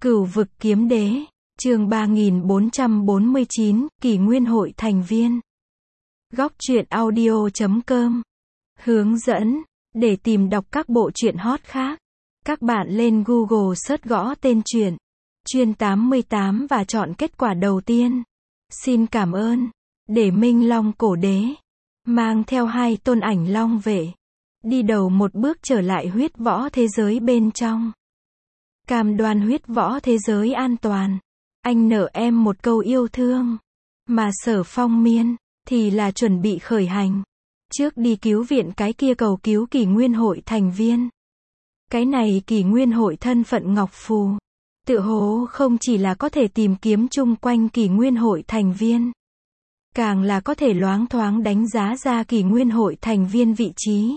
Cửu vực kiếm đế, chương 3449, kỷ nguyên hội thành viên. Góc truyện audio.com. Hướng dẫn, để tìm đọc các bộ truyện hot khác, các bạn lên Google search gõ tên truyện, Chuyên 88 và chọn kết quả đầu tiên. Xin cảm ơn, để Minh Long cổ đế, mang theo 2 tôn ảnh long vệ, đi đầu một bước trở lại huyết võ thế giới bên trong. Cam đoan huyết võ thế giới an toàn. Anh nợ em một câu yêu thương. Mà Sở Phong Miên, thì là chuẩn bị khởi hành. Trước đi cứu viện cái kia cầu cứu kỷ nguyên hội thành viên. Cái này kỷ nguyên hội thân phận ngọc phù. Tựa hồ không chỉ là có thể tìm kiếm chung quanh kỷ nguyên hội thành viên. Càng là có thể loáng thoáng đánh giá ra kỷ nguyên hội thành viên vị trí.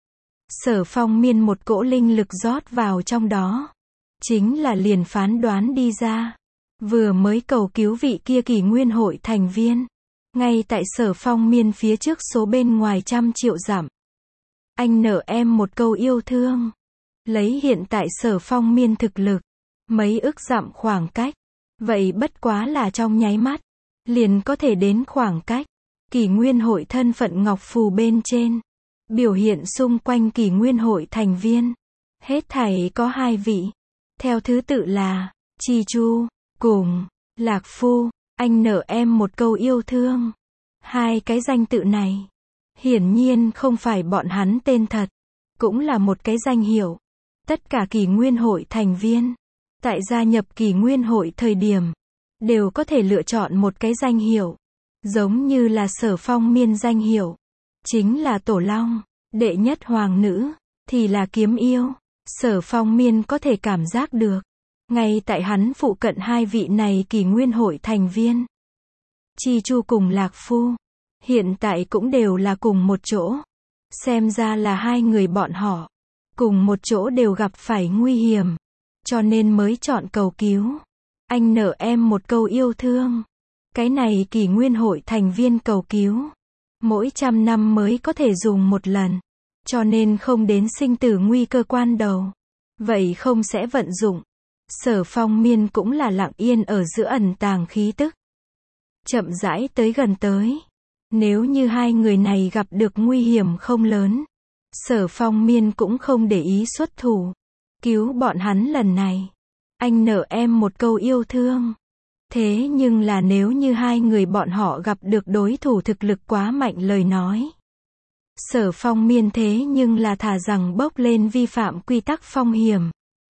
Sở Phong Miên một cỗ linh lực rót vào trong đó. Chính là liền phán đoán đi ra. Vừa mới cầu cứu vị kia kỷ nguyên hội thành viên. Ngay tại Sở Phong Miên phía trước số bên ngoài 100 triệu dặm. Anh nợ em một câu yêu thương. Lấy hiện tại Sở Phong Miên thực lực. Mấy ức dặm khoảng cách. Vậy bất quá là trong nháy mắt. Liền có thể đến khoảng cách. Kỷ nguyên hội thân phận ngọc phù bên trên. Biểu hiện xung quanh kỷ nguyên hội thành viên. Hết thảy có 2 vị. Theo thứ tự là, Chi Chu, cùng, Lạc Phu, anh nợ em một câu yêu thương. 2 cái danh tự này, hiển nhiên không phải bọn hắn tên thật, cũng là một cái danh hiệu. Tất cả kỷ nguyên hội thành viên, tại gia nhập kỷ nguyên hội thời điểm, đều có thể lựa chọn một cái danh hiệu. Giống như là Sở Phong Miên danh hiệu, chính là Tổ Long, đệ nhất hoàng nữ, thì là kiếm yêu. Sở Phong Miên có thể cảm giác được. Ngay tại hắn phụ cận 2 vị này kỷ nguyên hội thành viên. Chi Chu cùng Lạc Phu. Hiện tại cũng đều là cùng một chỗ. Xem ra là 2 người bọn họ. Cùng một chỗ đều gặp phải nguy hiểm. Cho nên mới chọn cầu cứu. Anh nợ em một câu yêu thương. Cái này kỷ nguyên hội thành viên cầu cứu. Mỗi 100 năm mới có thể dùng một lần. Cho nên không đến sinh tử nguy cơ quan đầu. Vậy không sẽ vận dụng. Sở Phong Miên cũng là lặng yên ở giữa ẩn tàng khí tức. Chậm rãi tới gần tới. Nếu như 2 người này gặp được nguy hiểm không lớn. Sở Phong Miên cũng không để ý xuất thủ. Cứu bọn hắn lần này. Anh nợ em một câu yêu thương. Thế nhưng là nếu như 2 người bọn họ gặp được đối thủ thực lực quá mạnh lời nói. Sở Phong Miên thế nhưng là thà rằng bốc lên vi phạm quy tắc phong hiểm.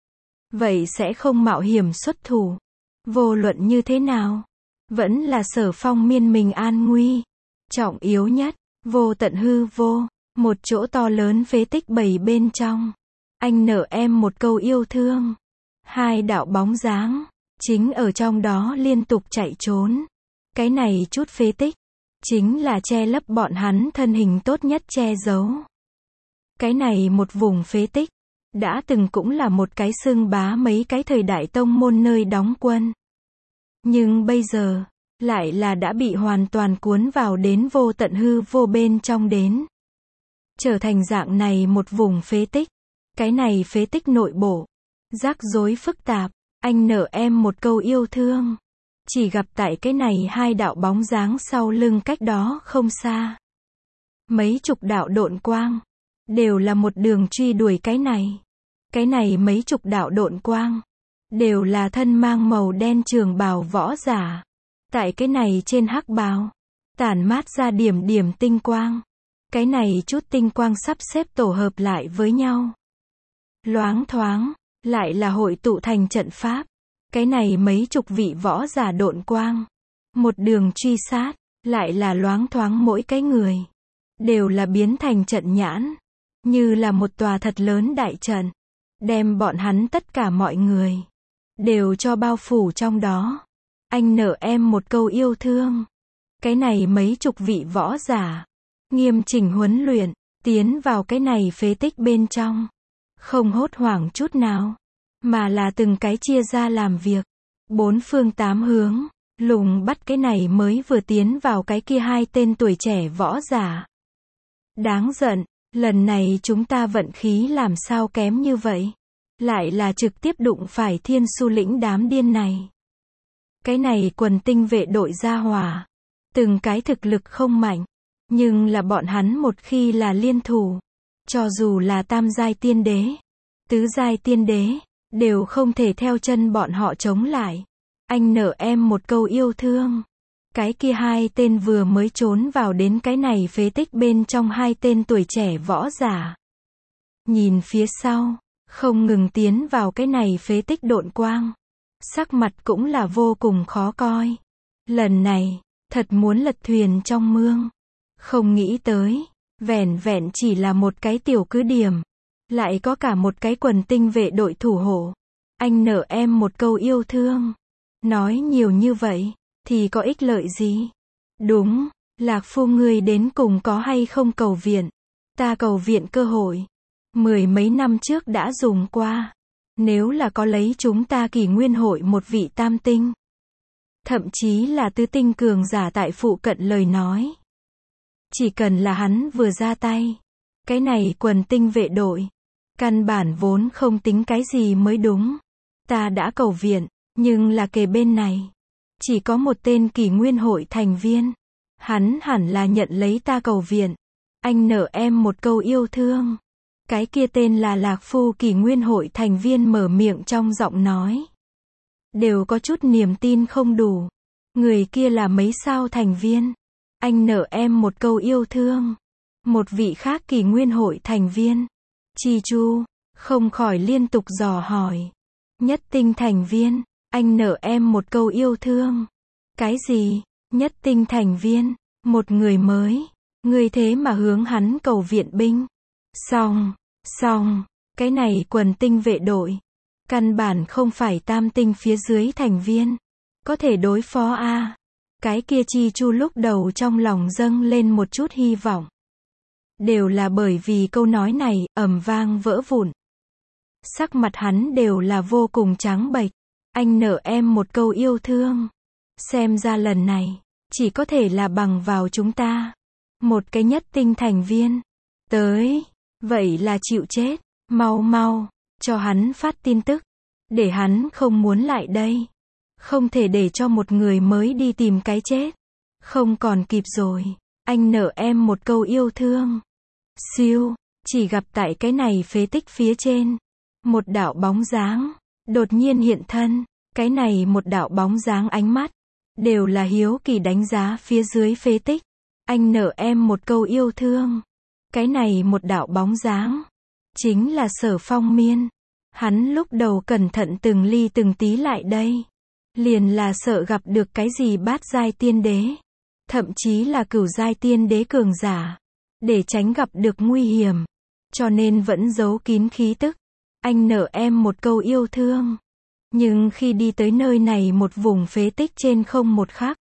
Vậy sẽ không mạo hiểm xuất thủ. Vô luận như thế nào, vẫn là Sở Phong Miên mình an nguy. Trọng yếu nhất, vô tận hư vô, một chỗ to lớn phế tích bầy bên trong. Anh nợ em một câu yêu thương. 2 đạo bóng dáng, chính ở trong đó liên tục chạy trốn. Cái này chút phế tích. Chính là che lấp bọn hắn thân hình tốt nhất che giấu. Cái này một vùng phế tích, đã từng cũng là một cái xưng bá mấy cái thời đại tông môn nơi đóng quân. Nhưng bây giờ, lại là đã bị hoàn toàn cuốn vào đến vô tận hư vô bên trong đến. Trở thành dạng này một vùng phế tích. Cái này phế tích nội bộ, rắc rối phức tạp, anh nợ em một câu yêu thương. Chỉ gặp tại cái này 2 đạo bóng dáng sau lưng cách đó không xa. Mấy chục đạo độn quang. Đều là một đường truy đuổi cái này. Cái này mấy chục đạo độn quang. Đều là thân mang màu đen trường bào võ giả. Tại cái này trên hắc bào. Tản mát ra điểm điểm tinh quang. Cái này chút tinh quang sắp xếp tổ hợp lại với nhau. Loáng thoáng. Lại là hội tụ thành trận pháp. Cái này mấy chục vị võ giả độn quang. Một đường truy sát. Lại là loáng thoáng mỗi cái người. Đều là biến thành trận nhãn. Như là một tòa thật lớn đại trận. Đem bọn hắn tất cả mọi người. Đều cho bao phủ trong đó. Anh nợ em một câu yêu thương. Cái này mấy chục vị võ giả. Nghiêm chỉnh huấn luyện. Tiến vào cái này phế tích bên trong. Không hốt hoảng chút nào. Mà là từng cái chia ra làm việc. 4 phương 8 hướng. Lùng bắt cái này mới vừa tiến vào cái kia 2 tên tuổi trẻ võ giả. Đáng giận. Lần này chúng ta vận khí làm sao kém như vậy. lại là trực tiếp đụng phải Thiên Su Lĩnh đám điên này. Cái này quần tinh vệ đội gia hỏa, từng cái thực lực không mạnh, nhưng là bọn hắn một khi là liên thủ, cho dù là tam giai tiên đế, tứ giai tiên đế, đều không thể theo chân bọn họ chống lại. Anh nợ em một câu yêu thương. Cái kia hai tên vừa mới trốn vào đến cái này phế tích bên trong, hai tên tuổi trẻ võ giả. Nhìn phía sau, không ngừng tiến vào cái này phế tích độn quang. Sắc mặt cũng là vô cùng khó coi. Lần này, thật muốn lật thuyền trong mương. Không nghĩ tới, vẻn vẹn chỉ là một cái tiểu cứ điểm. Lại có cả một cái quần tinh vệ đội thủ hộ. Anh nợ em một câu yêu thương. Nói nhiều như vậy, thì có ích lợi gì? Đúng, Lạc Phu ngươi đến cùng có hay không cầu viện? Ta cầu viện cơ hội. 10 mấy năm trước đã dùng qua. Nếu là có lấy chúng ta Kỷ Nguyên hội một vị tam tinh, thậm chí là tứ tinh cường giả tại phụ cận lời nói. Chỉ cần là hắn vừa ra tay, cái này quần tinh vệ đội, căn bản vốn không tính cái gì mới đúng. Ta đã cầu viện, nhưng là kề bên này, chỉ có một tên Kỷ Nguyên hội thành viên. Hắn hẳn là nhận lấy ta cầu viện. Anh nợ em một câu yêu thương. Cái kia tên là Lạc Phu Kỷ Nguyên hội thành viên mở miệng trong giọng nói. Đều có chút niềm tin không đủ. Người kia là mấy sao thành viên. Anh nợ em một câu yêu thương. Một vị khác Kỷ Nguyên hội thành viên, Chi Chu, không khỏi liên tục dò hỏi. Nhất tinh thành viên, anh nợ em một câu yêu thương. Cái gì? Nhất tinh thành viên, một người mới. Người thế mà hướng hắn cầu viện binh. Xong, cái này quần tinh vệ đội, căn bản không phải tam tinh phía dưới thành viên. Có thể đối phó a. Cái kia Chi Chu lúc đầu trong lòng dâng lên một chút hy vọng. Đều là bởi vì câu nói này, ầm vang vỡ vụn. Sắc mặt hắn đều là vô cùng trắng bệch. Anh nợ em một câu yêu thương. Xem ra lần này, chỉ có thể là bằng vào chúng ta. Một cái nhất tinh thành viên. Tới, vậy là chịu chết. Mau, cho hắn phát tin tức. Để hắn không muốn lại đây. Không thể để cho một người mới đi tìm cái chết. Không còn kịp rồi. Anh nợ em một câu yêu thương. Siêu, chỉ gặp tại cái này phế tích phía trên. Một đạo bóng dáng, đột nhiên hiện thân. Cái này một đạo bóng dáng ánh mắt, đều là hiếu kỳ đánh giá phía dưới phế tích. Anh nợ em một câu yêu thương. Cái này một đạo bóng dáng, chính là Sở Phong Miên. Hắn lúc đầu cẩn thận từng ly từng tí lại đây. Liền là sợ gặp được cái gì bát giai tiên đế. Thậm chí là cửu giai tiên đế cường giả. Để tránh gặp được nguy hiểm. Cho nên vẫn giấu kín khí tức. Anh nợ em một câu yêu thương. Nhưng khi đi tới nơi này một vùng phế tích trên không một khắc,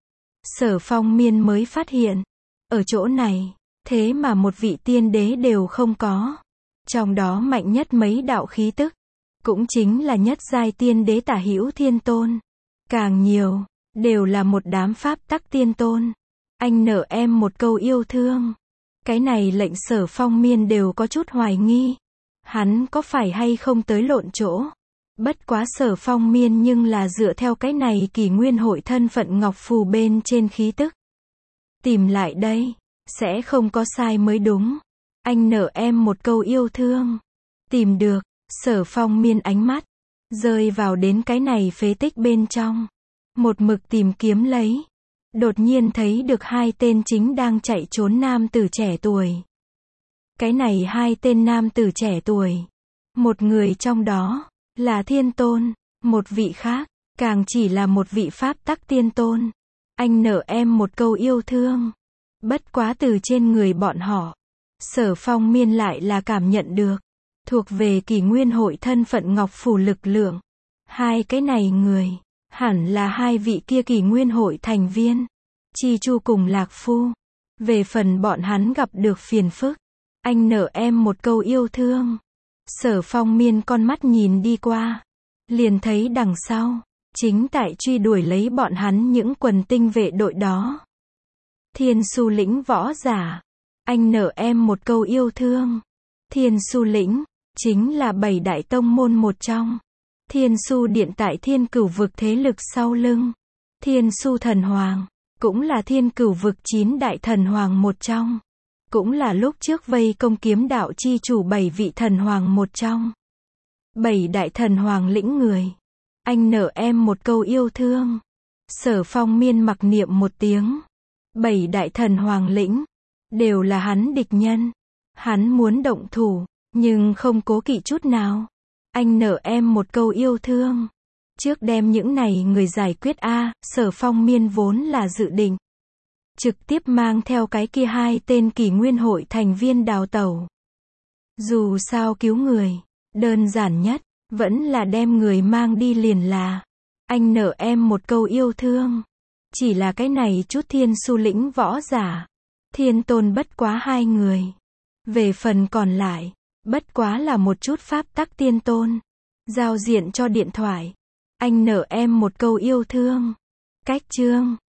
Sở Phong Miên mới phát hiện, ở chỗ này, thế mà một vị tiên đế đều không có. Trong đó mạnh nhất mấy đạo khí tức, cũng chính là nhất giai tiên đế tả hữu thiên tôn. Càng nhiều, đều là một đám pháp tắc tiên tôn. Anh nợ em một câu yêu thương. Cái này lệnh Sở Phong Miên đều có chút hoài nghi. Hắn có phải hay không tới lộn chỗ? Bất quá Sở Phong Miên nhưng là dựa theo cái này Kỷ Nguyên hội thân phận ngọc phù bên trên khí tức. Tìm lại đây, sẽ không có sai mới đúng. Anh nợ em một câu yêu thương. Tìm được, Sở Phong Miên ánh mắt rơi vào đến cái này phế tích bên trong. Một mực tìm kiếm lấy. Đột nhiên thấy được hai tên chính đang chạy trốn nam tử trẻ tuổi. Cái này hai tên nam tử trẻ tuổi. Một người trong đó là thiên tôn, một vị khác, càng chỉ là một vị pháp tắc tiên tôn. Anh nợ em một câu yêu thương. Bất quá từ trên người bọn họ, Sở Phong Miên lại là cảm nhận được, thuộc về Kỷ Nguyên hội thân phận ngọc phủ lực lượng. Hai cái này người, hẳn là hai vị kia Kỷ Nguyên hội thành viên, Chi Chu cùng Lạc Phu. Về phần bọn hắn gặp được phiền phức, anh nợ em một câu yêu thương. Sở Phong Miên con mắt nhìn đi qua, liền thấy đằng sau, chính tại truy đuổi lấy bọn hắn những quần tinh vệ đội đó. Thiên Su Lĩnh võ giả, anh nợ em một câu yêu thương. Thiên Su Lĩnh, chính là 7 đại tông môn một trong. Thiên Su Điện tại Thiên Cửu vực thế lực sau lưng. Thiên Su Thần Hoàng, cũng là Thiên Cửu vực 9 đại thần hoàng một trong. Cũng là lúc trước vây công kiếm đạo chi chủ 7 vị thần hoàng một trong. 7 đại thần hoàng lĩnh người. Anh nợ em một câu yêu thương. Sở Phong Miên mặc niệm một tiếng. 7 đại thần hoàng lĩnh, đều là hắn địch nhân. Hắn muốn động thủ, nhưng không cố kỵ chút nào. Anh nợ em một câu yêu thương. Trước đem những này người giải quyết Sở Phong Miên vốn là dự định trực tiếp mang theo cái kia 2 tên Kỷ Nguyên hội thành viên đào tẩu. Dù sao cứu người, đơn giản nhất, vẫn là đem người mang đi liền là. Anh nợ em một câu yêu thương. Chỉ là cái này chút Thiên Su lĩnh võ giả. Thiên tôn bất quá 2 người. Về phần còn lại, bất quá là một chút pháp tắc tiên tôn. Giao diện cho điện thoại. Anh nợ em một câu yêu thương. Cách chương